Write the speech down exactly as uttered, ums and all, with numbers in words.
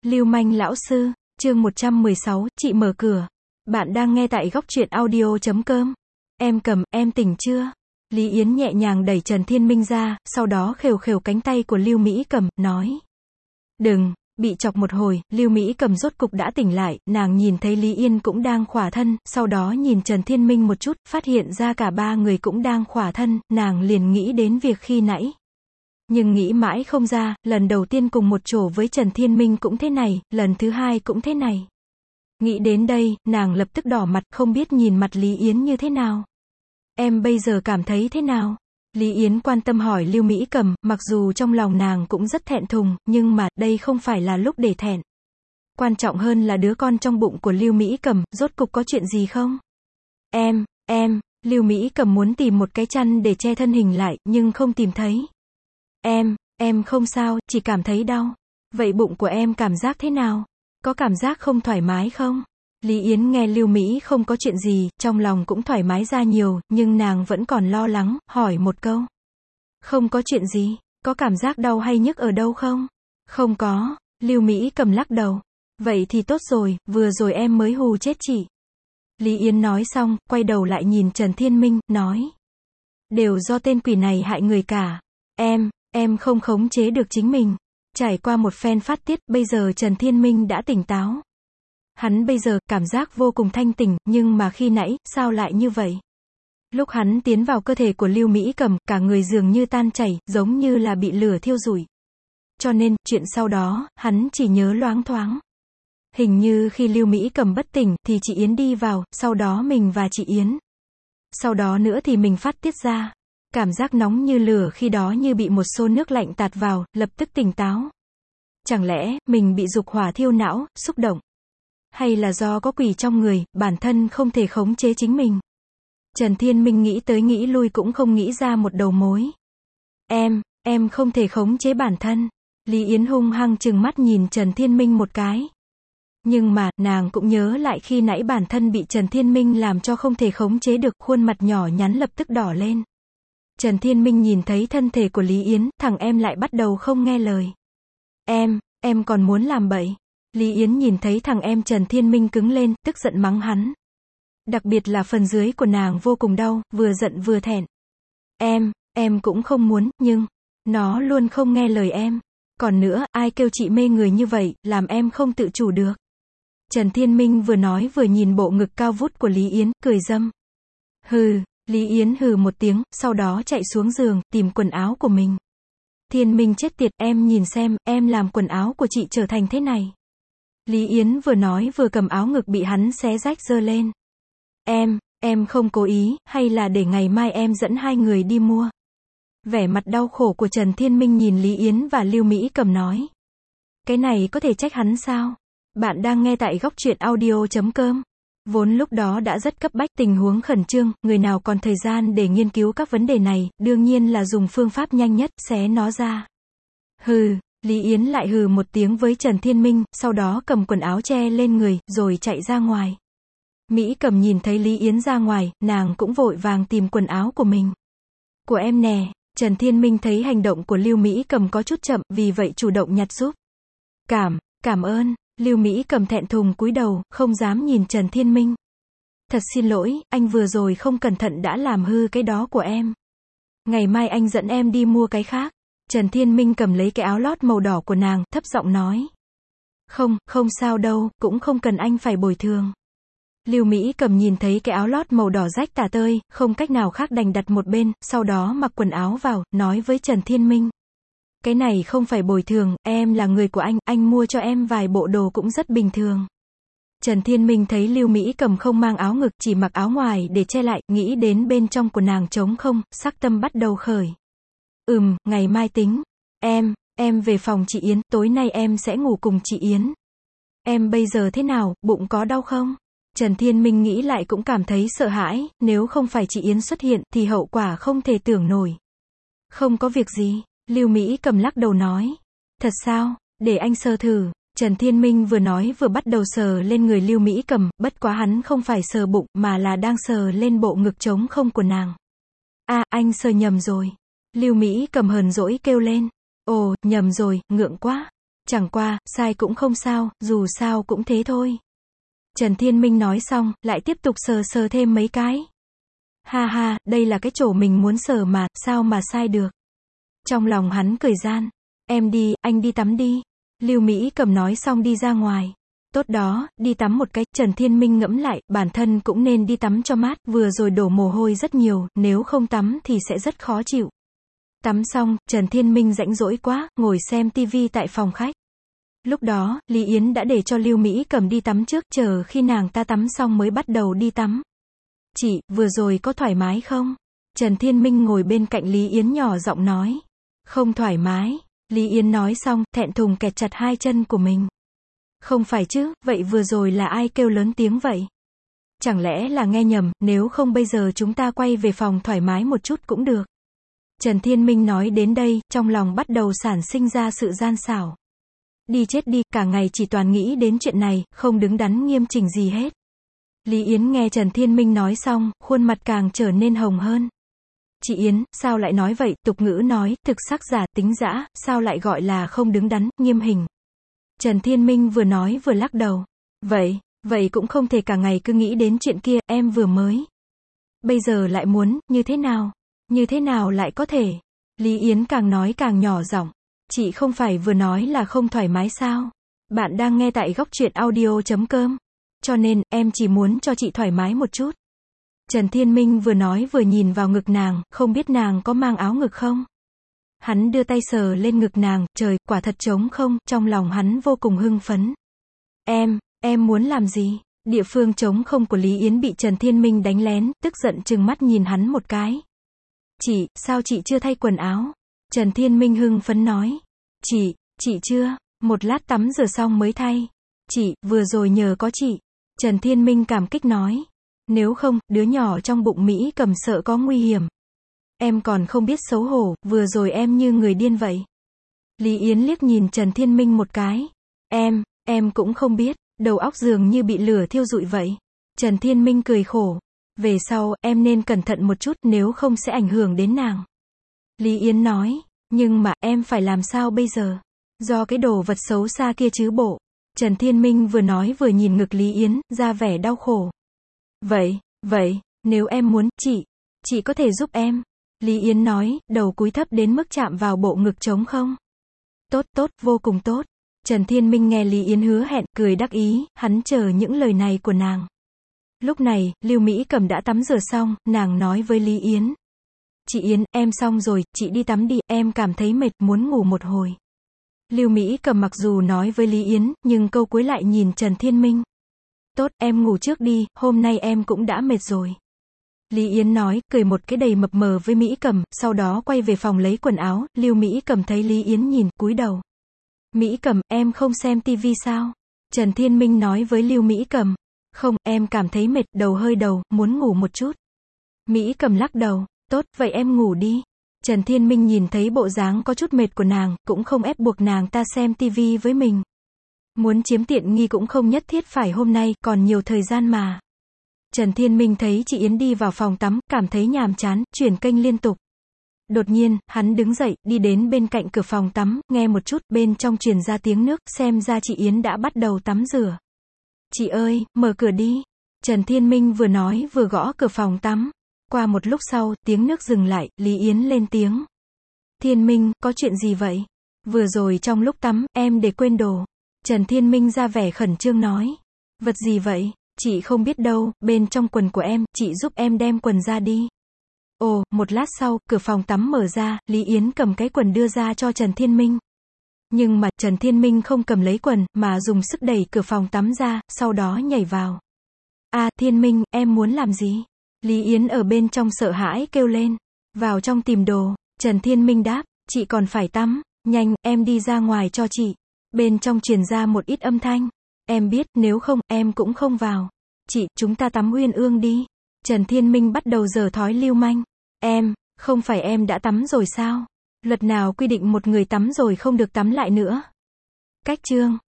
Lưu manh lão sư, chương một trăm mười sáu, chị mở cửa. Bạn đang nghe tại góc truyện audio chấm com. Em Cầm, em tỉnh chưa? Lý Yến nhẹ nhàng đẩy Trần Thiên Minh ra, sau đó khều khều cánh tay của Lưu Mỹ Cầm, nói. Đừng, bị chọc một hồi, Lưu Mỹ Cầm rốt cục đã tỉnh lại, nàng nhìn thấy Lý Yên cũng đang khỏa thân, sau đó nhìn Trần Thiên Minh một chút, phát hiện ra cả ba người cũng đang khỏa thân, nàng liền nghĩ đến việc khi nãy. Nhưng nghĩ mãi không ra, lần đầu tiên cùng một chỗ với Trần Thiên Minh cũng thế này, lần thứ hai cũng thế này. Nghĩ đến đây, nàng lập tức đỏ mặt, không biết nhìn mặt Lý Yến như thế nào. Em bây giờ cảm thấy thế nào? Lý Yến quan tâm hỏi Lưu Mỹ Cầm, mặc dù trong lòng nàng cũng rất thẹn thùng, nhưng mà, đây không phải là lúc để thẹn. Quan trọng hơn là đứa con trong bụng của Lưu Mỹ Cầm, rốt cục có chuyện gì không? Em, em, Lưu Mỹ Cầm muốn tìm một cái chăn để che thân hình lại, nhưng không tìm thấy. Em, em không sao, chỉ cảm thấy đau. Vậy bụng của em cảm giác thế nào? Có cảm giác không thoải mái không? Lý Yến nghe Lưu Mỹ không có chuyện gì, trong lòng cũng thoải mái ra nhiều, nhưng nàng vẫn còn lo lắng, hỏi một câu. Không có chuyện gì, có cảm giác đau hay nhức ở đâu không? Không có, Lưu Mỹ Cầm lắc đầu. Vậy thì tốt rồi, vừa rồi em mới hù chết chị. Lý Yến nói xong, quay đầu lại nhìn Trần Thiên Minh, nói. Đều do tên quỷ này hại người cả. Em, em không khống chế được chính mình. Trải qua một phen phát tiết, bây giờ Trần Thiên Minh đã tỉnh táo. Hắn bây giờ, cảm giác vô cùng thanh tỉnh, nhưng mà khi nãy, sao lại như vậy? Lúc hắn tiến vào cơ thể của Lưu Mỹ Cầm, cả người dường như tan chảy, giống như là bị lửa thiêu rụi. Cho nên, chuyện sau đó, hắn chỉ nhớ loáng thoáng. Hình như khi Lưu Mỹ Cầm bất tỉnh, thì chị Yến đi vào, sau đó mình và chị Yến. Sau đó nữa thì mình phát tiết ra. Cảm giác nóng như lửa khi đó như bị một xô nước lạnh tạt vào, lập tức tỉnh táo. Chẳng lẽ, mình bị dục hỏa thiêu não, xúc động? Hay là do có quỷ trong người, bản thân không thể khống chế chính mình? Trần Thiên Minh nghĩ tới nghĩ lui cũng không nghĩ ra một đầu mối. Em, em không thể khống chế bản thân. Lý Yến hung hăng trừng mắt nhìn Trần Thiên Minh một cái. Nhưng mà, nàng cũng nhớ lại khi nãy bản thân bị Trần Thiên Minh làm cho không thể khống chế được, khuôn mặt nhỏ nhắn lập tức đỏ lên. Trần Thiên Minh nhìn thấy thân thể của Lý Yến, thằng em lại bắt đầu không nghe lời. Em, em còn muốn làm bậy. Lý Yến nhìn thấy thằng em Trần Thiên Minh cứng lên, tức giận mắng hắn. Đặc biệt là phần dưới của nàng vô cùng đau, vừa giận vừa thẹn. Em, em cũng không muốn, nhưng, nó luôn không nghe lời em. Còn nữa, ai kêu chị mê người như vậy, làm em không tự chủ được. Trần Thiên Minh vừa nói vừa nhìn bộ ngực cao vút của Lý Yến, cười dâm. Hừ. Lý Yến hừ một tiếng, sau đó chạy xuống giường, tìm quần áo của mình. Thiên Minh chết tiệt, em nhìn xem, em làm quần áo của chị trở thành thế này. Lý Yến vừa nói vừa cầm áo ngực bị hắn xé rách giơ lên. Em, em không cố ý, hay là để ngày mai em dẫn hai người đi mua. Vẻ mặt đau khổ của Trần Thiên Minh nhìn Lý Yến và Lưu Mỹ Cầm nói. Cái này có thể trách hắn sao? Bạn đang nghe tại góc truyện audio chấm com. Vốn lúc đó đã rất cấp bách, tình huống khẩn trương, người nào còn thời gian để nghiên cứu các vấn đề này, đương nhiên là dùng phương pháp nhanh nhất, xé nó ra. Hừ, Lý Yến lại hừ một tiếng với Trần Thiên Minh, sau đó cầm quần áo che lên người, rồi chạy ra ngoài. Mỹ Cầm nhìn thấy Lý Yến ra ngoài, nàng cũng vội vàng tìm quần áo của mình. Của em nè, Trần Thiên Minh thấy hành động của Lưu Mỹ Cầm có chút chậm, vì vậy chủ động nhặt giúp. Cảm, cảm ơn. Lưu Mỹ Cầm thẹn thùng cúi đầu, không dám nhìn Trần Thiên Minh. Thật xin lỗi, anh vừa rồi không cẩn thận đã làm hư cái đó của em. Ngày mai anh dẫn em đi mua cái khác. Trần Thiên Minh cầm lấy cái áo lót màu đỏ của nàng, thấp giọng nói. Không, không sao đâu, cũng không cần anh phải bồi thường. Lưu Mỹ Cầm nhìn thấy cái áo lót màu đỏ rách tả tơi, không cách nào khác đành đặt một bên, sau đó mặc quần áo vào, nói với Trần Thiên Minh. Cái này không phải bồi thường, em là người của anh, anh mua cho em vài bộ đồ cũng rất bình thường. Trần Thiên Minh thấy Lưu Mỹ Cầm không mang áo ngực, chỉ mặc áo ngoài để che lại, nghĩ đến bên trong của nàng trống không, sắc tâm bắt đầu khởi. Ừm, ngày mai tính. Em, em về phòng chị Yến, tối nay em sẽ ngủ cùng chị Yến. Em bây giờ thế nào, bụng có đau không? Trần Thiên Minh nghĩ lại cũng cảm thấy sợ hãi, nếu không phải chị Yến xuất hiện, thì hậu quả không thể tưởng nổi. Không có việc gì. Lưu Mỹ Cầm lắc đầu nói. Thật sao, để anh sờ thử. Trần Thiên Minh vừa nói vừa bắt đầu sờ lên người Lưu Mỹ Cầm, bất quá hắn không phải sờ bụng, mà là đang sờ lên bộ ngực trống không của nàng. À, anh sờ nhầm rồi. Lưu Mỹ Cầm hờn dỗi kêu lên. Ồ, nhầm rồi, ngượng quá. Chẳng qua, sai cũng không sao, dù sao cũng thế thôi. Trần Thiên Minh nói xong, lại tiếp tục sờ sờ thêm mấy cái. Ha ha, đây là cái chỗ mình muốn sờ mà, sao mà sai được. Trong lòng hắn cười gian. Em đi, anh đi tắm đi. Lưu Mỹ Cầm nói xong đi ra ngoài. Tốt đó, đi tắm một cái. Trần Thiên Minh ngẫm lại, bản thân cũng nên đi tắm cho mát, vừa rồi đổ mồ hôi rất nhiều, nếu không tắm thì sẽ rất khó chịu. Tắm xong, Trần Thiên Minh rãnh rỗi quá, ngồi xem tivi tại phòng khách. Lúc đó, Lý Yến đã để cho Lưu Mỹ Cầm đi tắm trước, chờ khi nàng ta tắm xong mới bắt đầu đi tắm. Chị, vừa rồi có thoải mái không? Trần Thiên Minh ngồi bên cạnh Lý Yến nhỏ giọng nói. Không thoải mái. Lý Yến nói xong, thẹn thùng kẹt chặt hai chân của mình. Không phải chứ, vậy vừa rồi là ai kêu lớn tiếng vậy? Chẳng lẽ là nghe nhầm, nếu không bây giờ chúng ta quay về phòng thoải mái một chút cũng được. Trần Thiên Minh nói đến đây, trong lòng bắt đầu sản sinh ra sự gian xảo. Đi chết đi, cả ngày chỉ toàn nghĩ đến chuyện này, không đứng đắn nghiêm chỉnh gì hết. Lý Yến nghe Trần Thiên Minh nói xong, khuôn mặt càng trở nên hồng hơn. Chị Yến, sao lại nói vậy, tục ngữ nói, thực sắc giả, tính dã, sao lại gọi là không đứng đắn, nghiêm hình. Trần Thiên Minh vừa nói vừa lắc đầu. Vậy, vậy cũng không thể cả ngày cứ nghĩ đến chuyện kia, em vừa mới. Bây giờ lại muốn, như thế nào? Như thế nào lại có thể? Lý Yến càng nói càng nhỏ giọng. Chị không phải vừa nói là không thoải mái sao? Bạn đang nghe tại góc truyện audio chấm com. Cho nên, em chỉ muốn cho chị thoải mái một chút. Trần Thiên Minh vừa nói vừa nhìn vào ngực nàng, không biết nàng có mang áo ngực không? Hắn đưa tay sờ lên ngực nàng, trời, quả thật trống không, trong lòng hắn vô cùng hưng phấn. Em, em muốn làm gì? Địa phương trống không của Lý Yến bị Trần Thiên Minh đánh lén, tức giận trừng mắt nhìn hắn một cái. Chị, sao chị chưa thay quần áo? Trần Thiên Minh hưng phấn nói. Chị, chị chưa, một lát tắm rửa xong mới thay. Chị, vừa rồi nhờ có chị. Trần Thiên Minh cảm kích nói. Nếu không, đứa nhỏ trong bụng Mỹ Cầm sợ có nguy hiểm. Em còn không biết xấu hổ, vừa rồi em như người điên vậy. Lý Yến liếc nhìn Trần Thiên Minh một cái. Em, em cũng không biết, đầu óc dường như bị lửa thiêu rụi vậy. Trần Thiên Minh cười khổ. Về sau, em nên cẩn thận một chút, nếu không sẽ ảnh hưởng đến nàng. Lý Yến nói. Nhưng mà, em phải làm sao bây giờ? Do cái đồ vật xấu xa kia chứ bộ. Trần Thiên Minh vừa nói vừa nhìn ngực Lý Yến, ra vẻ đau khổ. Vậy, vậy, nếu em muốn, chị, chị có thể giúp em. Lý Yến nói, đầu cúi thấp đến mức chạm vào bộ ngực trống không. Tốt, tốt, vô cùng tốt. Trần Thiên Minh nghe Lý Yến hứa hẹn, cười đắc ý, hắn chờ những lời này của nàng. Lúc này, Lưu Mỹ Cầm đã tắm rửa xong, nàng nói với Lý Yến. Chị Yến, em xong rồi, chị đi tắm đi, em cảm thấy mệt, muốn ngủ một hồi. Lưu Mỹ Cầm mặc dù nói với Lý Yến, nhưng câu cuối lại nhìn Trần Thiên Minh. Tốt, em ngủ trước đi, hôm nay em cũng đã mệt rồi. Lý Yến nói, cười một cái đầy mập mờ với Mỹ Cầm, sau đó quay về phòng lấy quần áo, Lưu Mỹ Cầm thấy Lý Yến nhìn, cúi đầu. Mỹ Cầm, em không xem tivi sao? Trần Thiên Minh nói với Lưu Mỹ Cầm. Không, em cảm thấy mệt, đầu hơi đầu, muốn ngủ một chút. Mỹ Cầm lắc đầu. Tốt, vậy em ngủ đi. Trần Thiên Minh nhìn thấy bộ dáng có chút mệt của nàng, cũng không ép buộc nàng ta xem tivi với mình. Muốn chiếm tiện nghi cũng không nhất thiết phải hôm nay, còn nhiều thời gian mà. Trần Thiên Minh thấy chị Yến đi vào phòng tắm, cảm thấy nhàm chán, chuyển kênh liên tục. Đột nhiên, hắn đứng dậy, đi đến bên cạnh cửa phòng tắm, nghe một chút, bên trong truyền ra tiếng nước, xem ra chị Yến đã bắt đầu tắm rửa. Chị ơi, mở cửa đi. Trần Thiên Minh vừa nói vừa gõ cửa phòng tắm. Qua một lúc sau, tiếng nước dừng lại, Lý Yến lên tiếng. Thiên Minh, có chuyện gì vậy? Vừa rồi trong lúc tắm, em để quên đồ. Trần Thiên Minh ra vẻ khẩn trương nói. Vật gì vậy? Chị không biết đâu, bên trong quần của em, chị giúp em đem quần ra đi. Ồ, một lát sau, cửa phòng tắm mở ra, Lý Yến cầm cái quần đưa ra cho Trần Thiên Minh. Nhưng mà, Trần Thiên Minh không cầm lấy quần, mà dùng sức đẩy cửa phòng tắm ra, sau đó nhảy vào. À, Thiên Minh, em muốn làm gì? Lý Yến ở bên trong sợ hãi kêu lên. Vào trong tìm đồ. Trần Thiên Minh đáp, chị còn phải tắm. Nhanh, em đi ra ngoài cho chị. Bên trong truyền ra một ít âm thanh. Em biết, nếu không, em cũng không vào. Chị, chúng ta tắm uyên ương đi. Trần Thiên Minh bắt đầu giở thói lưu manh. Em, không phải em đã tắm rồi sao? Luật nào quy định một người tắm rồi không được tắm lại nữa? Cách chương